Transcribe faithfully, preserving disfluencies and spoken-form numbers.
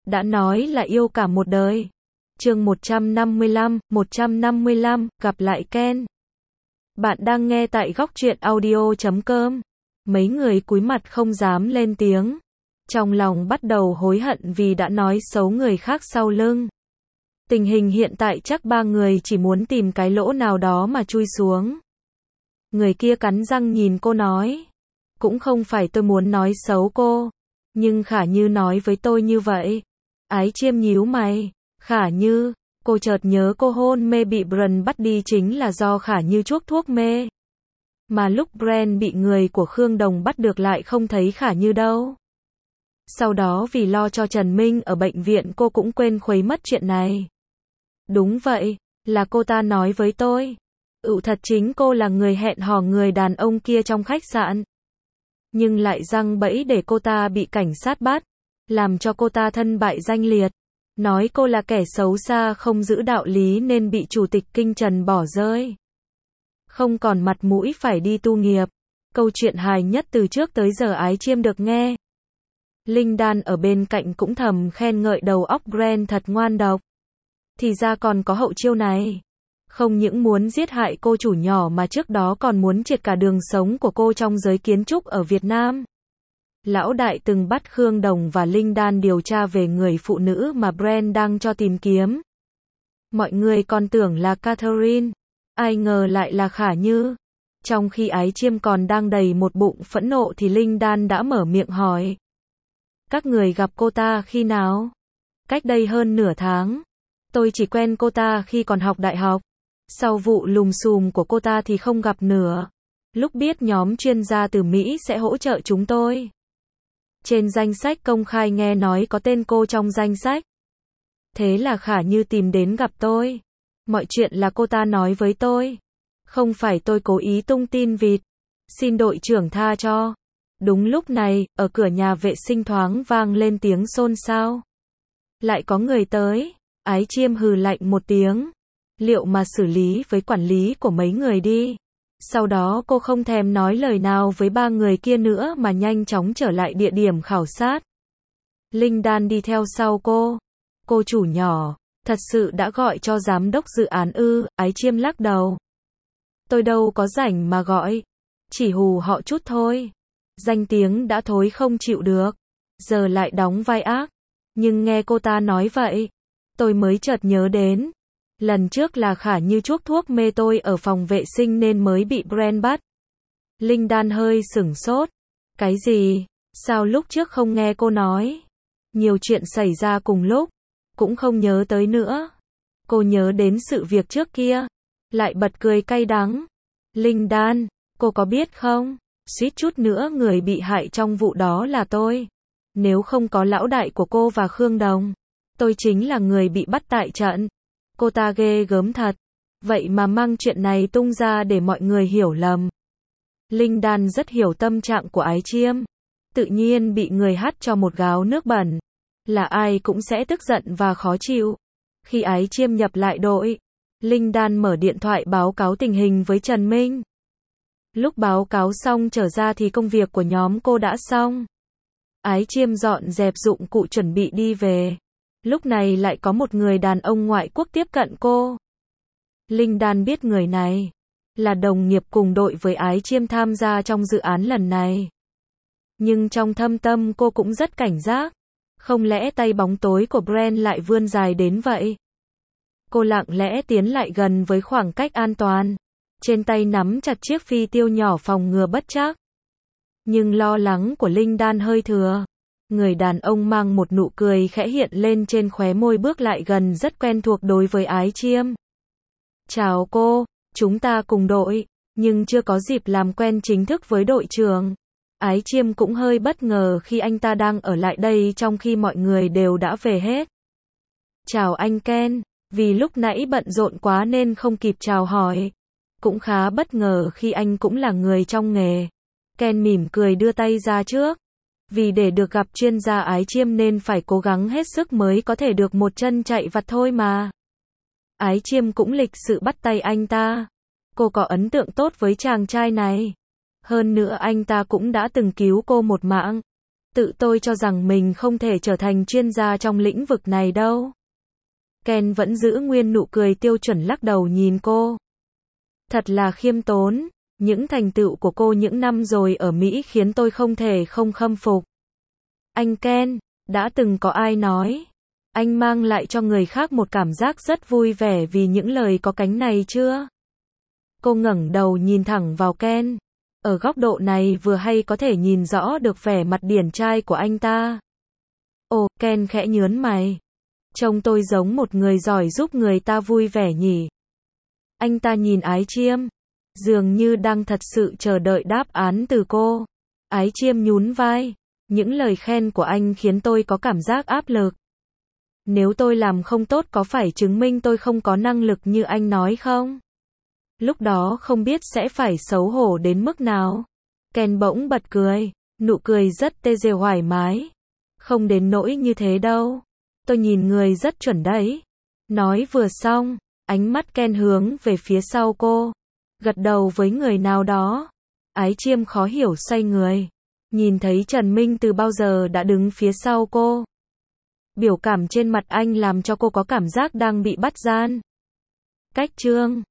đã nói là yêu cả một đời. Chương một trăm năm mươi lăm, một trăm năm mươi lăm, gặp lại Ken. Bạn đang nghe tại góc truyện audio chấm com. Mấy người cúi mặt không dám lên tiếng. Trong lòng bắt đầu hối hận vì đã nói xấu người khác sau lưng. Tình hình hiện tại chắc ba người chỉ muốn tìm cái lỗ nào đó mà chui xuống. Người kia cắn răng nhìn cô nói. Cũng không phải tôi muốn nói xấu cô. Nhưng Khả Như nói với tôi như vậy. Ái Chiêm nhíu mày. Khả Như, cô chợt nhớ cô hôn mê bị Brand bắt đi chính là do Khả Như chuốc thuốc mê. Mà lúc Brand bị người của Khương Đồng bắt được lại không thấy Khả Như đâu. Sau đó vì lo cho Trần Minh ở bệnh viện cô cũng quên khuấy mất chuyện này. Đúng vậy, là cô ta nói với tôi. Ừ, thật chính cô là người hẹn hò người đàn ông kia trong khách sạn. Nhưng lại giăng bẫy để cô ta bị cảnh sát bắt. Làm cho cô ta thân bại danh liệt. Nói cô là kẻ xấu xa không giữ đạo lý nên bị chủ tịch Kinh Trần bỏ rơi. Không còn mặt mũi phải đi tu nghiệp. Câu chuyện hài nhất từ trước tới giờ Ái Chiêm được nghe. Linh Đan ở bên cạnh cũng thầm khen ngợi đầu óc Brand thật ngoan độc. Thì ra còn có hậu chiêu này. Không những muốn giết hại cô chủ nhỏ mà trước đó còn muốn triệt cả đường sống của cô trong giới kiến trúc ở Việt Nam. Lão đại từng bắt Khương Đồng và Linh Đan điều tra về người phụ nữ mà Brand đang cho tìm kiếm. Mọi người còn tưởng là Catherine. Ai ngờ lại là Khả Như. Trong khi Ái Chiêm còn đang đầy một bụng phẫn nộ thì Linh Đan đã mở miệng hỏi. Các người gặp cô ta khi nào? Cách đây hơn nửa tháng. Tôi chỉ quen cô ta khi còn học đại học. Sau vụ lùm xùm của cô ta thì không gặp nữa. Lúc biết nhóm chuyên gia từ Mỹ sẽ hỗ trợ chúng tôi. Trên danh sách công khai nghe nói có tên cô trong danh sách. Thế là Khả Như tìm đến gặp tôi. Mọi chuyện là cô ta nói với tôi. Không phải tôi cố ý tung tin vịt. Xin đội trưởng tha cho. Đúng lúc này, ở cửa nhà vệ sinh thoáng vang lên tiếng xôn xao. Lại có người tới. Ái Chiêm hừ lạnh một tiếng. Liệu mà xử lý với quản lý của mấy người đi. Sau đó cô không thèm nói lời nào với ba người kia nữa mà nhanh chóng trở lại địa điểm khảo sát. Linh Đan đi theo sau cô. Cô chủ nhỏ, thật sự đã gọi cho giám đốc dự án ư? Ái Chiêm lắc đầu. Tôi đâu có rảnh mà gọi. Chỉ hù họ chút thôi. Danh tiếng đã thối không chịu được. Giờ lại đóng vai ác. Nhưng nghe cô ta nói vậy. Tôi mới chợt nhớ đến. Lần trước là Khả Như chuốc thuốc mê tôi ở phòng vệ sinh nên mới bị Brand bắt. Linh Đan hơi sửng sốt. Cái gì? Sao lúc trước không nghe cô nói? Nhiều chuyện xảy ra cùng lúc. Cũng không nhớ tới nữa. Cô nhớ đến sự việc trước kia. Lại bật cười cay đắng. Linh Đan, cô có biết không? Suýt chút nữa người bị hại trong vụ đó là tôi. Nếu không có lão đại của cô và Khương Đồng. Tôi chính là người bị bắt tại trận. Cô ta ghê gớm thật. Vậy mà mang chuyện này tung ra để mọi người hiểu lầm. Linh Đan rất hiểu tâm trạng của Ái Chiêm. Tự nhiên bị người hắt cho một gáo nước bẩn. Là ai cũng sẽ tức giận và khó chịu. Khi Ái Chiêm nhập lại đội, Linh Đan mở điện thoại báo cáo tình hình với Trần Minh. Lúc báo cáo xong trở ra thì công việc của nhóm cô đã xong. Ái Chiêm dọn dẹp dụng cụ chuẩn bị đi về. Lúc này lại có một người đàn ông ngoại quốc tiếp cận cô. Linh Đan biết người này là đồng nghiệp cùng đội với Ái Chiêm tham gia trong dự án lần này. Nhưng trong thâm tâm cô cũng rất cảnh giác. Không lẽ tay bóng tối của Brand lại vươn dài đến vậy? Cô lặng lẽ tiến lại gần với khoảng cách an toàn. Trên tay nắm chặt chiếc phi tiêu nhỏ phòng ngừa bất trắc. Nhưng lo lắng của Linh Đan hơi thừa. Người đàn ông mang một nụ cười khẽ hiện lên trên khóe môi bước lại gần rất quen thuộc đối với Ái Chiêm. Chào cô, chúng ta cùng đội, nhưng chưa có dịp làm quen chính thức với đội trưởng. Ái Chiêm cũng hơi bất ngờ khi anh ta đang ở lại đây trong khi mọi người đều đã về hết. Chào anh Ken, vì lúc nãy bận rộn quá nên không kịp chào hỏi. Cũng khá bất ngờ khi anh cũng là người trong nghề. Ken mỉm cười đưa tay ra trước. Vì để được gặp chuyên gia Ái Chiêm nên phải cố gắng hết sức mới có thể được một chân chạy vặt thôi mà. Ái Chiêm cũng lịch sự bắt tay anh ta. Cô có ấn tượng tốt với chàng trai này. Hơn nữa anh ta cũng đã từng cứu cô một mạng. Tự tôi cho rằng mình không thể trở thành chuyên gia trong lĩnh vực này đâu. Ken vẫn giữ nguyên nụ cười tiêu chuẩn lắc đầu nhìn cô. Thật là khiêm tốn, những thành tựu của cô những năm rồi ở Mỹ khiến tôi không thể không khâm phục. Anh Ken, đã từng có ai nói, anh mang lại cho người khác một cảm giác rất vui vẻ vì những lời có cánh này chưa? Cô ngẩng đầu nhìn thẳng vào Ken. Ở góc độ này vừa hay có thể nhìn rõ được vẻ mặt điển trai của anh ta. Ồ, Ken khẽ nhớn mày. Trông tôi giống một người giỏi giúp người ta vui vẻ nhỉ? Anh ta nhìn Ái Chiêm, dường như đang thật sự chờ đợi đáp án từ cô. Ái Chiêm nhún vai. Những lời khen của anh khiến tôi có cảm giác áp lực. Nếu tôi làm không tốt có phải chứng minh tôi không có năng lực như anh nói không? Lúc đó không biết sẽ phải xấu hổ đến mức nào. Ken bỗng bật cười, nụ cười rất tê dề thoải mái. Không đến nỗi như thế đâu. Tôi nhìn người rất chuẩn đấy. Nói vừa xong, ánh mắt Ken hướng về phía sau cô. Gật đầu với người nào đó. Ái Chiêm khó hiểu xoay người. Nhìn thấy Trần Minh từ bao giờ đã đứng phía sau cô. Biểu cảm trên mặt anh làm cho cô có cảm giác đang bị bắt gian. Cách chương